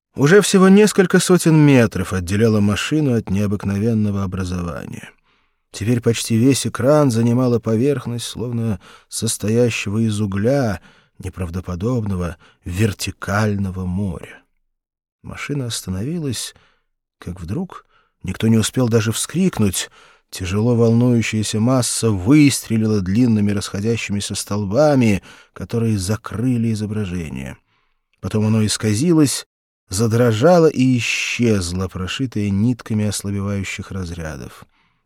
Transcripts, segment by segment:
Уже всего несколько сотен метров отделяло машину от необыкновенного образования. Теперь почти весь экран занимала поверхность, словно состоящего из угля, неправдоподобного вертикального моря. Машина остановилась, как вдруг, никто не успел даже вскрикнуть, тяжело волнующаяся масса выстрелила длинными расходящимися столбами, которые закрыли изображение. Потом оно исказилось, задрожало и исчезло, прошитое нитками ослабевающих разрядов.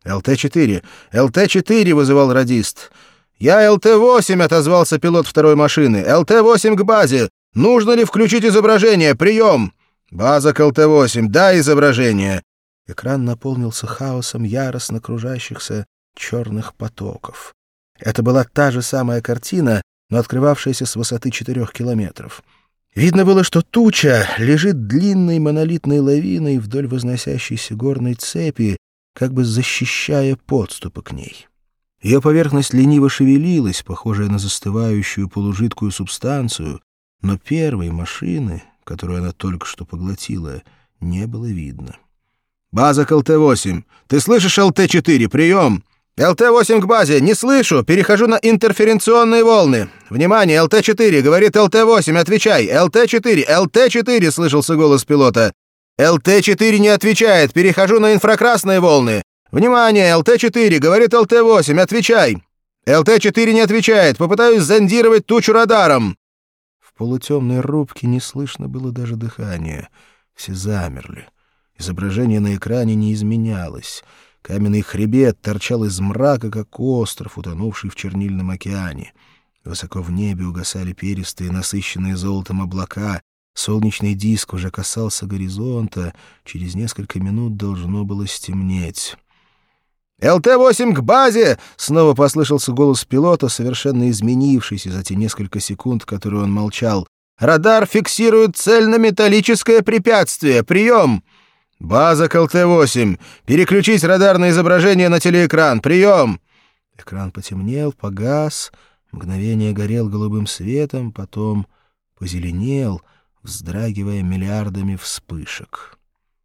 «ЛТ-4! ЛТ-4!» — вызывал радист. «Я ЛТ-8!» — отозвался пилот второй машины. «ЛТ-8 к базе! Нужно ли включить изображение? Прием!» «База к ЛТ-8! Да, изображение!» Экран наполнился хаосом яростно кружащихся черных потоков. Это была та же самая картина, но открывавшаяся с высоты 4 километров. Видно было, что туча лежит длинной монолитной лавиной вдоль возносящейся горной цепи, как бы защищая подступы к ней. Ее поверхность лениво шевелилась, похожая на застывающую полужидкую субстанцию, но первой машины, которую она только что поглотила, не было видно. «База к ЛТ-8! Ты слышишь, ЛТ-4? Прием! ЛТ-8 к базе! Не слышу! Перехожу на интерференционные волны! Внимание, ЛТ-4! Говорит ЛТ-8! Отвечай! ЛТ-4! ЛТ-4!» — слышался голос пилота. «ЛТ-4 не отвечает! Перехожу на инфракрасные волны! Внимание, ЛТ-4! Говорит ЛТ-8! Отвечай! ЛТ-4 не отвечает! Попытаюсь зондировать тучу радаром!» В полутемной рубке не слышно было даже дыхания. Все замерли. Изображение на экране не изменялось. Каменный хребет торчал из мрака, как остров, утонувший в чернильном океане. Высоко в небе угасали перистые, насыщенные золотом облака. Солнечный диск уже касался горизонта. Через несколько минут должно было стемнеть. «ЛТ-8 к базе!» — снова послышался голос пилота, совершенно изменившийся за те несколько секунд, которые он молчал. «Радар фиксирует цельнометаллическое препятствие! Прием!» «База к ЛТ-8! Переключить радарное изображение на телеэкран! Прием!» Экран потемнел, погас, мгновение горел голубым светом, потом позеленел, вздрагивая миллиардами вспышек.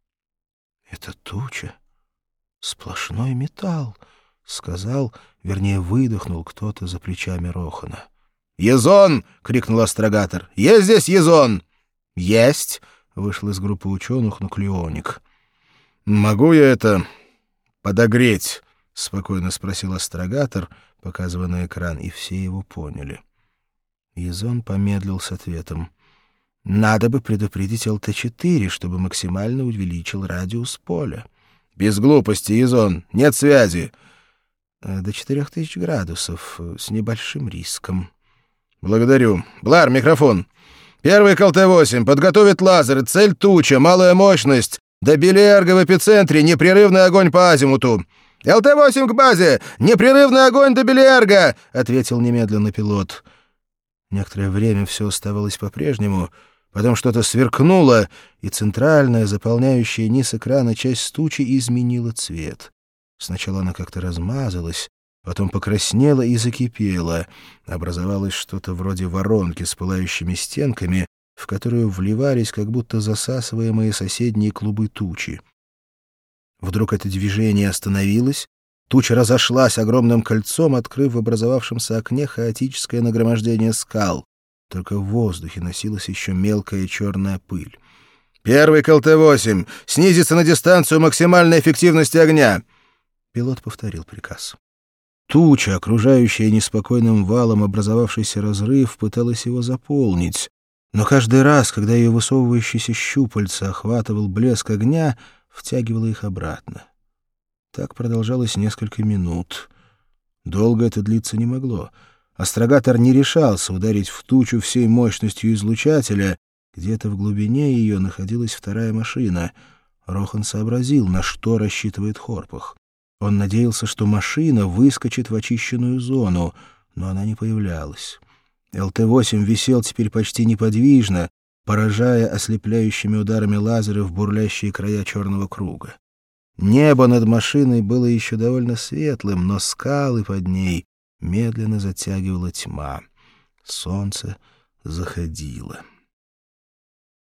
«Это туча! Сплошной металл!» — сказал, вернее, выдохнул кто-то за плечами Рохана. «Езон!» — крикнул астрогатор. «Есть здесь Езон?» «Есть!» — вышел из группы ученых нуклеоник. «Могу я это подогреть?» — спокойно спросил астрогатор, показывая на экран, и все его поняли. Езон помедлил с ответом. «Надо бы предупредить ЛТ-4, чтобы максимально увеличил радиус поля». «Без глупости, Езон, нет связи». «До 4000 градусов, с небольшим риском». «Благодарю. Блар, микрофон. Первый к ЛТ-8. Подготовить лазеры. Цель туча. Малая мощность. До Белиэрга в эпицентре. Непрерывный огонь по азимуту». «ЛТ-8 к базе! Непрерывный огонь до Белиэрга!» — ответил немедленно пилот. Некоторое время все оставалось по-прежнему. Потом что-то сверкнуло, и центральная, заполняющая низ экрана часть тучи изменила цвет. Сначала она как-то размазалась, потом покраснела и закипела. Образовалось что-то вроде воронки с пылающими стенками, в которую вливались как будто засасываемые соседние клубы тучи. Вдруг это движение остановилось, туча разошлась огромным кольцом, открыв в образовавшемся окне хаотическое нагромождение скал. Только в воздухе носилась еще мелкая черная пыль. «Первый к ЛТ-8! Снизиться на дистанцию максимальной эффективности огня!» Пилот повторил приказ. Туча, окружающая неспокойным валом образовавшийся разрыв, пыталась его заполнить, но каждый раз, когда ее высовывающиеся щупальца охватывал блеск огня, втягивала их обратно. Так продолжалось несколько минут. Долго это длиться не могло. Астрогатор не решался ударить в тучу всей мощностью излучателя. Где-то в глубине ее находилась вторая машина. Рохан сообразил, на что рассчитывает Хорпах. Он надеялся, что машина выскочит в очищенную зону, но она не появлялась. ЛТ-8 висел теперь почти неподвижно, поражая ослепляющими ударами лазера в бурлящие края черного круга. Небо над машиной было еще довольно светлым, но скалы под ней медленно затягивала тьма. Солнце заходило.